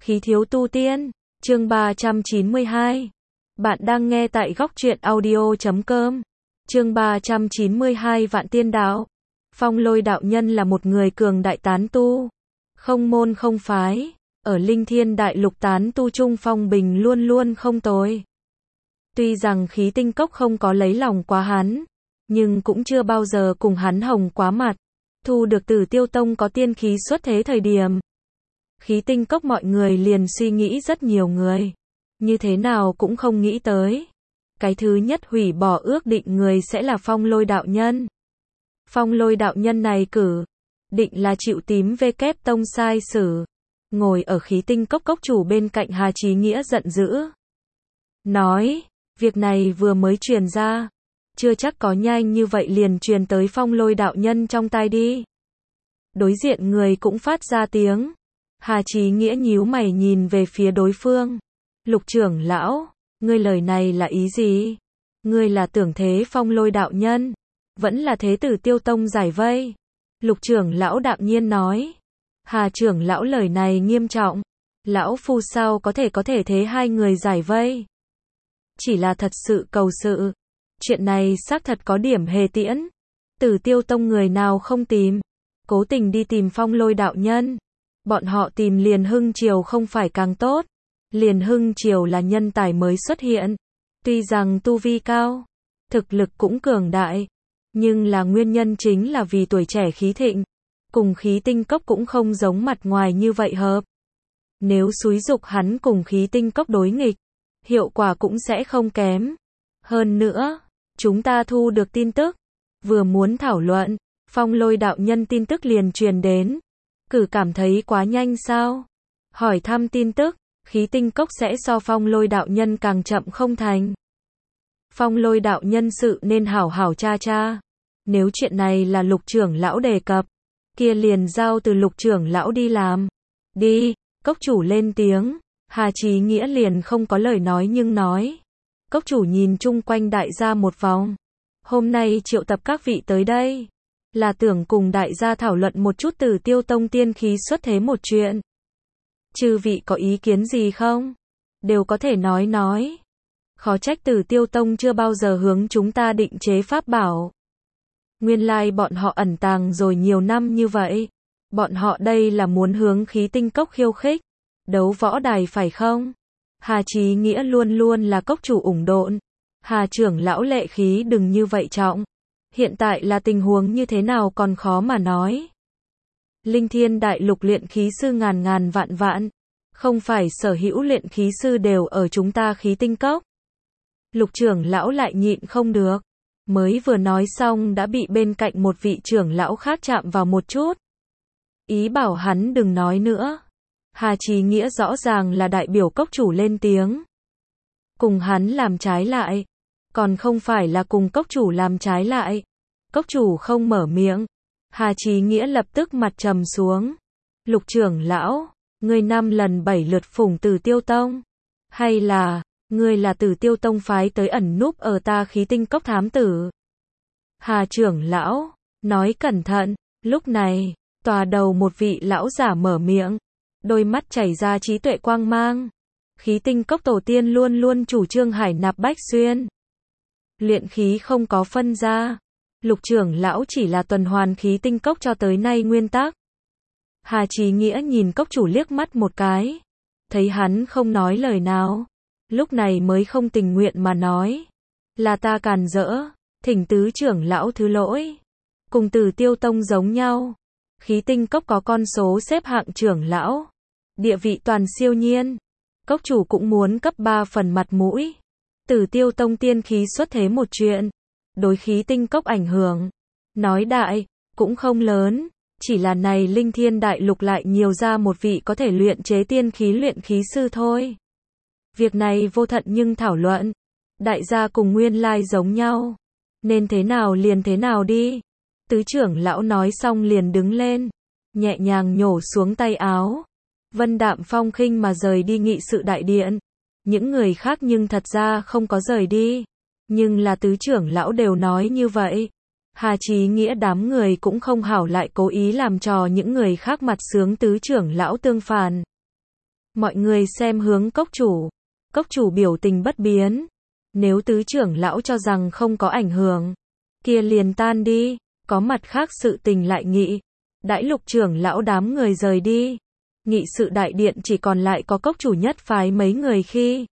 Khí thiếu tu tiên, chương 392. Bạn đang nghe tại góc truyện audio.com. Chương 392 Vạn Tiên Đạo. Phong Lôi đạo nhân là một người cường đại tán tu, không môn không phái, ở Linh Thiên Đại Lục tán tu trung phong bình luôn luôn không tồi. Tuy rằng Khí Tinh Cốc không có lấy lòng quá hắn, nhưng cũng chưa bao giờ cùng hắn hồng quá mặt. Thu được Tử Tiêu Tông có tiên khí xuất thế thời điểm, Khí Tinh Cốc mọi người liền suy nghĩ rất nhiều người, như thế nào cũng không nghĩ tới. Cái thứ nhất hủy bỏ ước định người sẽ là Phong Lôi đạo nhân. Phong Lôi đạo nhân này cử định là chịu tím vkép tông sai sử. Ngồi ở Khí Tinh Cốc cốc chủ bên cạnh Hà Chí Nghĩa giận dữ. Nói, việc này vừa mới truyền ra, chưa chắc có nhanh như vậy liền truyền tới Phong Lôi đạo nhân trong tai đi. Đối diện người cũng phát ra tiếng. Hà Chí Nghĩa nhíu mày nhìn về phía đối phương. Lục trưởng lão, ngươi lời này là ý gì? Ngươi là tưởng thế Phong Lôi đạo nhân, vẫn là thế Tử Tiêu Tông giải vây? Lục trưởng lão đạm nhiên nói. Hà trưởng lão lời này nghiêm trọng. Lão phu sao có thể thế hai người giải vây? Chỉ là thật sự cầu sự. Chuyện này xác thật có điểm hề tiễn. Tử Tiêu Tông người nào không tìm, cố tình đi tìm Phong Lôi đạo nhân. Bọn họ tìm Liền Hưng Triều không phải càng tốt. Liền Hưng Triều là nhân tài mới xuất hiện, tuy rằng tu vi cao, thực lực cũng cường đại, nhưng là nguyên nhân chính là vì tuổi trẻ khí thịnh, cùng Khí Tinh Cốc cũng không giống mặt ngoài như vậy hợp. Nếu xúi dục hắn cùng Khí Tinh Cốc đối nghịch, hiệu quả cũng sẽ không kém. Hơn nữa, chúng ta thu được tin tức, vừa muốn thảo luận, Phong Lôi đạo nhân tin tức liền truyền đến. Cử cảm thấy quá nhanh sao? Hỏi thăm tin tức, Khí Tinh Cốc sẽ so Phong Lôi đạo nhân càng chậm không thành. Phong Lôi đạo nhân sự nên hảo hảo tra tra. Nếu chuyện này là Lục trưởng lão đề cập, kia liền giao từ Lục trưởng lão đi làm. Đi, cốc chủ lên tiếng. Hà Chí Nghĩa liền không có lời nói nhưng nói. Cốc chủ nhìn chung quanh đại gia một vòng. Hôm nay triệu tập các vị tới đây, là tưởng cùng đại gia thảo luận một chút Tử Tiêu Tông tiên khí xuất thế một chuyện. Chư vị có ý kiến gì không? Đều có thể nói. Khó trách Tử Tiêu Tông chưa bao giờ hướng chúng ta định chế pháp bảo. Nguyên lai bọn họ ẩn tàng rồi nhiều năm như vậy. Bọn họ đây là muốn hướng Khí Tinh Cốc khiêu khích, đấu võ đài phải không? Hà Chí Nghĩa luôn luôn là cốc chủ ủng độn. Hà trưởng lão lệ khí đừng như vậy trọng. Hiện tại là tình huống như thế nào còn khó mà nói. Linh Thiên Đại Lục luyện khí sư ngàn vạn, không phải sở hữu luyện khí sư đều ở chúng ta Khí Tinh Cốc. Lục trưởng lão lại nhịn không được, mới vừa nói xong đã bị bên cạnh một vị trưởng lão khác chạm vào một chút. Ý bảo hắn đừng nói nữa. Hà Chí Nghĩa rõ ràng là đại biểu cốc chủ lên tiếng. Cùng hắn làm trái lại, còn không phải là cùng cốc chủ làm trái lại. Cốc chủ không mở miệng, Hà Chí Nghĩa lập tức mặt trầm xuống. Lục trưởng lão, ngươi 5 lần 7 lượt phủng Tử Tiêu Tông, hay là ngươi là Tử Tiêu Tông phái tới ẩn núp ở ta Khí Tinh Cốc thám tử? Hà trưởng lão, nói cẩn thận. Lúc này, tòa đầu một vị lão giả mở miệng, đôi mắt chảy ra trí tuệ quang mang. Khí Tinh Cốc tổ tiên luôn luôn chủ trương hải nạp bách xuyên, luyện khí không có phân ra. Lục trưởng lão chỉ là tuần hoàn Khí Tinh Cốc cho tới nay nguyên tắc. Hà Chí Nghĩa nhìn cốc chủ liếc mắt một cái, thấy hắn không nói lời nào, lúc này mới không tình nguyện mà nói. Là ta càn rỡ, thỉnh tứ trưởng lão thứ lỗi. Cùng Tử Tiêu Tông giống nhau, Khí Tinh Cốc có con số xếp hạng trưởng lão, địa vị toàn siêu nhiên. Cốc chủ cũng muốn cấp 3 phần mặt mũi. Tử Tiêu Tông tiên khí xuất thế một chuyện, đối Khí Tinh Cốc ảnh hưởng, nói đại, cũng không lớn, chỉ là này Linh Thiên Đại Lục lại nhiều ra một vị có thể luyện chế tiên khí luyện khí sư thôi. Việc này vô thận nhưng thảo luận, đại gia cùng nguyên lai giống nhau, nên thế nào liền thế nào đi. Tứ trưởng lão nói xong liền đứng lên, nhẹ nhàng nhổ xuống tay áo, vân đạm phong khinh mà rời đi nghị sự đại điện. Những người khác nhưng thật ra không có rời đi, nhưng là tứ trưởng lão đều nói như vậy. Hà Chí Nghĩa đám người cũng không hảo lại cố ý làm trò những người khác mặt sướng tứ trưởng lão tương phản. Mọi người xem hướng cốc chủ. Cốc chủ biểu tình bất biến. Nếu tứ trưởng lão cho rằng không có ảnh hưởng, kia liền tan đi, có mặt khác sự tình lại nghị. Đãi Lục trưởng lão đám người rời đi, nghị sự đại điện chỉ còn lại có cốc chủ nhất phái mấy người khi.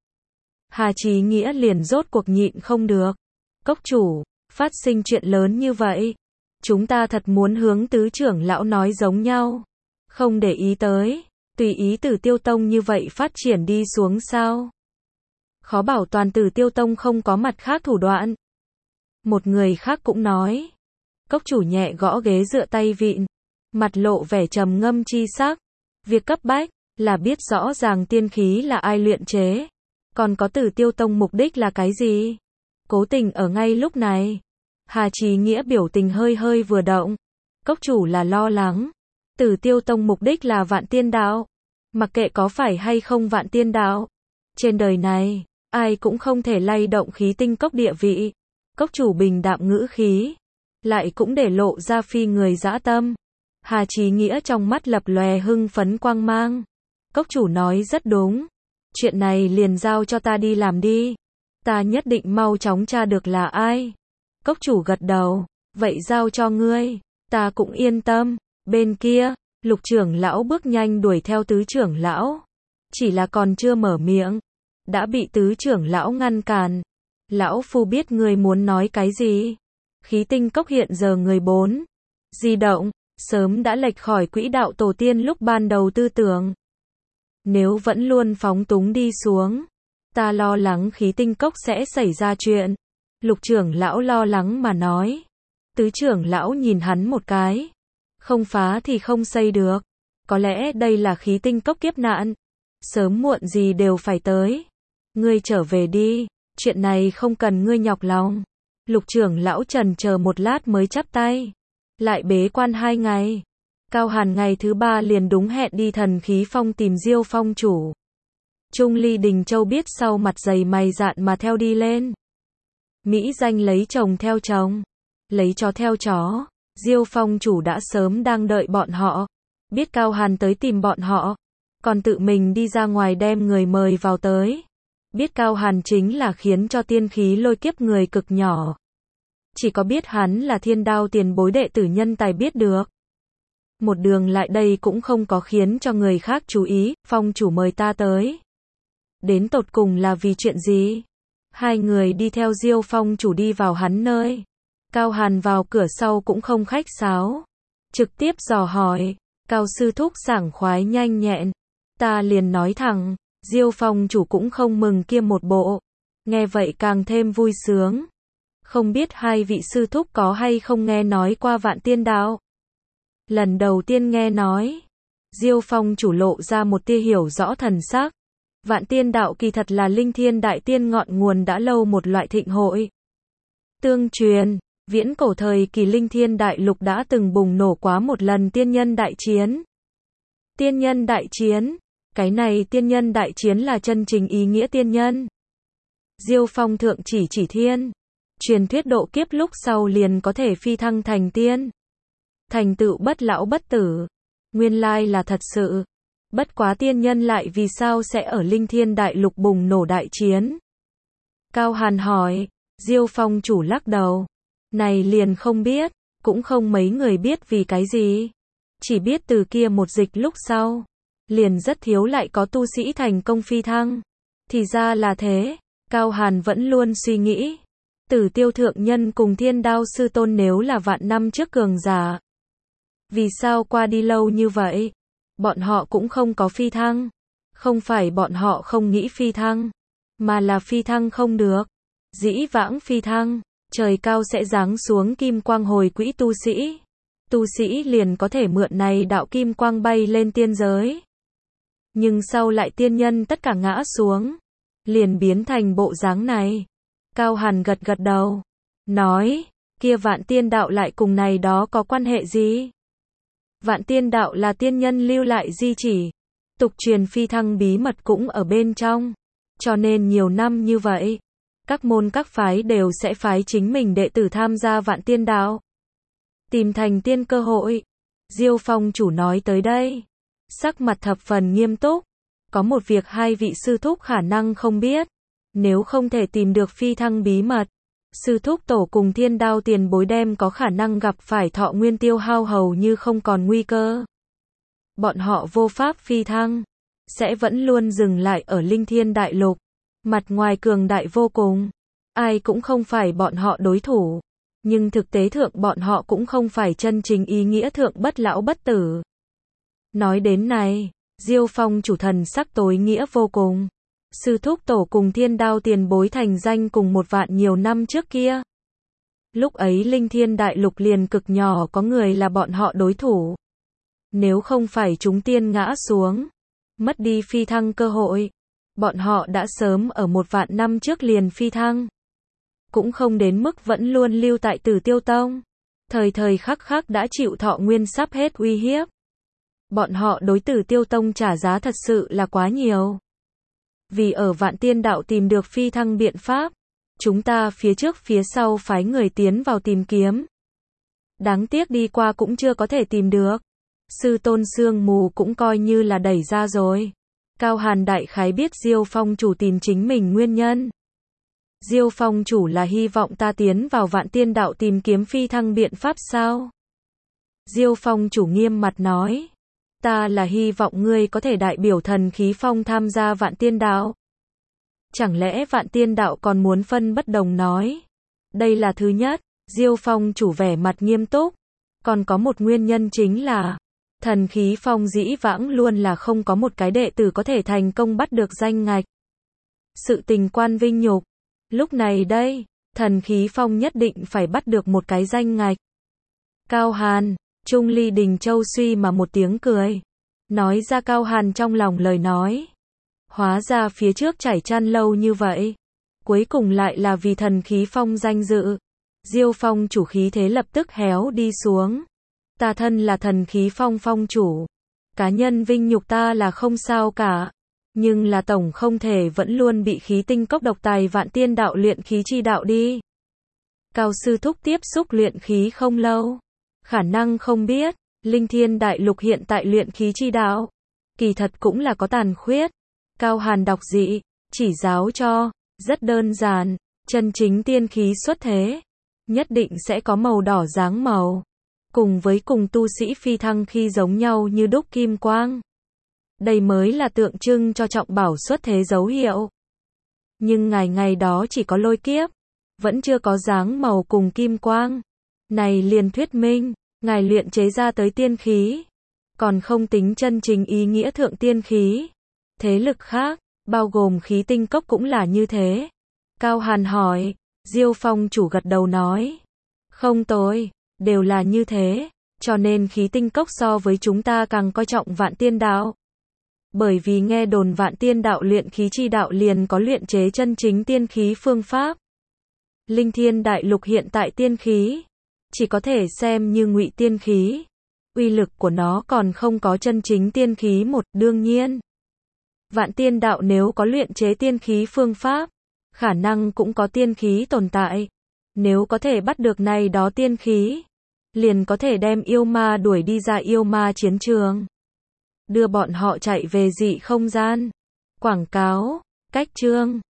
Hà Chí Nghĩa liền rốt cuộc nhịn không được. Cốc chủ, phát sinh chuyện lớn như vậy, chúng ta thật muốn hướng tứ trưởng lão nói giống nhau, không để ý tới, tùy ý Tử Tiêu Tông như vậy phát triển đi xuống sao? Khó bảo toàn Tử Tiêu Tông không có mặt khác thủ đoạn. Một người khác cũng nói. Cốc chủ nhẹ gõ ghế dựa tay vịn, mặt lộ vẻ trầm ngâm chi sắc. Việc cấp bách là biết rõ ràng tiên khí là ai luyện chế, còn có Tử Tiêu Tông mục đích là cái gì. Cố tình ở ngay lúc này, Hà Chí Nghĩa biểu tình hơi hơi vừa động. Cốc chủ là lo lắng Tử Tiêu Tông mục đích là Vạn Tiên Đạo. Mặc kệ có phải hay không Vạn Tiên Đạo, trên đời này ai cũng không thể lay động khí tinh cốc địa vị. Cốc chủ bình đạm ngữ khí, lại cũng để lộ ra phi người dã tâm. Hà Chí Nghĩa trong mắt lập lòe hưng phấn quang mang. Cốc chủ nói rất đúng. Chuyện này liền giao cho ta đi làm đi. Ta nhất định mau chóng tra được là ai. Cốc chủ gật đầu. Vậy giao cho ngươi. Ta cũng yên tâm. Bên kia, Lục trưởng lão bước nhanh đuổi theo tứ trưởng lão. Chỉ là còn chưa mở miệng, đã bị tứ trưởng lão ngăn cản. Lão phu biết ngươi muốn nói cái gì. Khí tinh cốc hiện giờ người 4. Di động, sớm đã lệch khỏi quỹ đạo tổ tiên lúc ban đầu tư tưởng. Nếu vẫn luôn phóng túng đi xuống, ta lo lắng khí tinh cốc sẽ xảy ra chuyện. Lục trưởng lão lo lắng mà nói. Tứ trưởng lão nhìn hắn một cái. Không phá thì không xây được. Có lẽ đây là khí tinh cốc kiếp nạn. Sớm muộn gì đều phải tới. Ngươi trở về đi. Chuyện này không cần ngươi nhọc lòng. Lục trưởng lão trần chờ một lát mới chắp tay. Lại bế quan 2 ngày. Cao Hàn ngày thứ 3 liền đúng hẹn đi Thần Khí Phong tìm Diêu Phong chủ. Trung Ly Đình Châu biết sau mặt dày mày dạn mà theo đi lên. Mỹ danh lấy chồng theo chồng, lấy chó theo chó. Diêu Phong chủ đã sớm đang đợi bọn họ. Biết Cao Hàn tới tìm bọn họ, còn tự mình đi ra ngoài đem người mời vào tới. Biết Cao Hàn chính là khiến cho tiên khí lôi kiếp người cực nhỏ. Chỉ có biết hắn là Thiên Đao tiền bối đệ tử nhân tài biết được. Một đường lại đây cũng không có khiến cho người khác chú ý. Phong chủ mời ta tới, đến tột cùng là vì chuyện gì? Hai người đi theo Diêu Phong chủ đi vào hắn nơi. Cao Hàn vào cửa sau cũng không khách sáo, trực tiếp dò hỏi. Cao sư thúc sảng khoái nhanh nhẹn. Ta liền nói thẳng. Diêu Phong chủ cũng không mừng kia một bộ. Nghe vậy càng thêm vui sướng. Không biết hai vị sư thúc có hay không nghe nói qua Vạn Tiên Đạo? Lần đầu tiên nghe nói. Diêu Phong chủ lộ ra một tia hiểu rõ thần sắc. Vạn Tiên Đạo kỳ thật là linh thiên đại tiên ngọn nguồn đã lâu một loại thịnh hội. Tương truyền, viễn cổ thời kỳ linh thiên đại lục đã từng bùng nổ quá một lần tiên nhân đại chiến. Tiên nhân đại chiến. Cái này tiên nhân đại chiến là chân chính ý nghĩa tiên nhân. Diêu Phong thượng chỉ thiên. Truyền thuyết độ kiếp lúc sau liền có thể phi thăng thành tiên. Thành tựu bất lão bất tử. Nguyên lai là thật sự. Bất quá tiên nhân lại vì sao sẽ ở linh thiên đại lục bùng nổ đại chiến? Cao Hàn hỏi. Diêu Phong chủ lắc đầu. Này liền không biết. Cũng không mấy người biết vì cái gì. Chỉ biết từ kia một dịch lúc sau, liền rất thiếu lại có tu sĩ thành công phi thăng. Thì ra là thế. Cao Hàn vẫn luôn suy nghĩ. Tử Tiêu thượng nhân cùng Thiên Đao sư tôn nếu là vạn năm trước cường giả, vì sao qua đi lâu như vậy, bọn họ cũng không có phi thăng? Không phải bọn họ không nghĩ phi thăng, mà là phi thăng không được. Dĩ vãng phi thăng, trời cao sẽ giáng xuống kim quang hồi quỹ tu sĩ. Tu sĩ liền có thể mượn này đạo kim quang bay lên tiên giới. Nhưng sau lại tiên nhân tất cả ngã xuống, liền biến thành bộ dáng này. Cao Hàn gật gật đầu, nói, kia Vạn Tiên Đạo lại cùng này đó có quan hệ gì? Vạn Tiên Đạo là tiên nhân lưu lại di chỉ, tục truyền phi thăng bí mật cũng ở bên trong. Cho nên nhiều năm như vậy, các môn các phái đều sẽ phái chính mình đệ tử tham gia Vạn Tiên Đạo, tìm thành tiên cơ hội. Diêu Phong chủ nói tới đây, sắc mặt thập phần nghiêm túc. Có một việc hai vị sư thúc khả năng không biết. Nếu không thể tìm được phi thăng bí mật, sư thúc tổ cùng Thiên Đao tiền bối đem có khả năng gặp phải thọ nguyên tiêu hao hầu như không còn nguy cơ. Bọn họ vô pháp phi thăng, sẽ vẫn luôn dừng lại ở Linh Thiên Đại Lục. Mặt ngoài cường đại vô cùng, ai cũng không phải bọn họ đối thủ. Nhưng thực tế thượng bọn họ cũng không phải chân chính ý nghĩa thượng bất lão bất tử. Nói đến này, Diêu Phong chủ thần sắc tối nghĩa vô cùng. Sư thúc tổ cùng Thiên Đao tiền bối thành danh cùng 1 vạn nhiều năm trước kia. Lúc ấy Linh Thiên Đại Lục liền cực nhỏ có người là bọn họ đối thủ. Nếu không phải chúng tiên ngã xuống, mất đi phi thăng cơ hội, bọn họ đã sớm ở 1 vạn năm trước liền phi thăng. Cũng không đến mức vẫn luôn lưu tại Tử Tiêu Tông. Thời thời khắc khắc đã chịu thọ nguyên sắp hết uy hiếp. Bọn họ đối Tử Tiêu Tông trả giá thật sự là quá nhiều. Vì ở Vạn Tiên Đạo tìm được phi thăng biện pháp, chúng ta phía trước phía sau phái người tiến vào tìm kiếm. Đáng tiếc đi qua cũng chưa có thể tìm được. Sư tôn sương mù cũng coi như là đẩy ra rồi. Cao Hàn đại khái biết Diêu Phong chủ tìm chính mình nguyên nhân. Diêu Phong chủ là hy vọng ta tiến vào Vạn Tiên Đạo tìm kiếm phi thăng biện pháp sao? Diêu Phong chủ nghiêm mặt nói. Ta là hy vọng ngươi có thể đại biểu thần khí phong tham gia Vạn Tiên Đạo. Chẳng lẽ Vạn Tiên Đạo còn muốn phân bất đồng nói? Đây là thứ nhất, Diêu Phong chủ vẻ mặt nghiêm túc. Còn có một nguyên nhân chính là, thần khí phong dĩ vãng luôn là không có một cái đệ tử có thể thành công bắt được danh ngạch. Sự tình quan vinh nhục. Lúc này đây, thần khí phong nhất định phải bắt được một cái danh ngạch. Cao Hàn, Trung Ly Đình Châu suy mà một tiếng cười. Nói ra Cao Hàn trong lòng lời nói. Hóa ra phía trước chảy chăn lâu như vậy. Cuối cùng lại là vì thần khí phong danh dự. Diêu Phong chủ khí thế lập tức héo đi xuống. Ta thân là thần khí phong phong chủ. Cá nhân vinh nhục ta là không sao cả. Nhưng là tổng không thể vẫn luôn bị khí tinh cốc độc tài Vạn Tiên Đạo luyện khí chi đạo đi. Cao sư thúc tiếp xúc luyện khí không lâu. Khả năng không biết, Linh Thiên Đại Lục hiện tại luyện khí chi đạo. Kỳ thật cũng là có tàn khuyết. Cao Hàn đọc dị, chỉ giáo cho, rất đơn giản, chân chính tiên khí xuất thế. Nhất định sẽ có màu đỏ dáng màu. Cùng với cùng tu sĩ phi thăng khi giống nhau như đúc kim quang. Đây mới là tượng trưng cho trọng bảo xuất thế dấu hiệu. Nhưng ngày đó chỉ có lôi kiếp. Vẫn chưa có dáng màu cùng kim quang. Này liền thuyết minh, ngài luyện chế ra tới tiên khí. Còn không tính chân chính ý nghĩa thượng tiên khí. Thế lực khác, bao gồm khí tinh cốc cũng là như thế. Cao Hàn hỏi, Diêu Phong chủ gật đầu nói. Không tồi, đều là như thế. Cho nên khí tinh cốc so với chúng ta càng coi trọng Vạn Tiên Đạo. Bởi vì nghe đồn Vạn Tiên Đạo luyện khí chi đạo liền có luyện chế chân chính tiên khí phương pháp. Linh Thiên Đại Lục hiện tại tiên khí chỉ có thể xem như ngụy tiên khí. Uy lực của nó còn không có chân chính tiên khí một, đương nhiên. Vạn Tiên Đạo nếu có luyện chế tiên khí phương pháp, khả năng cũng có tiên khí tồn tại. Nếu có thể bắt được này đó tiên khí, liền có thể đem yêu ma đuổi đi ra yêu ma chiến trường. Đưa bọn họ chạy về dị không gian. Quảng cáo, cách chương.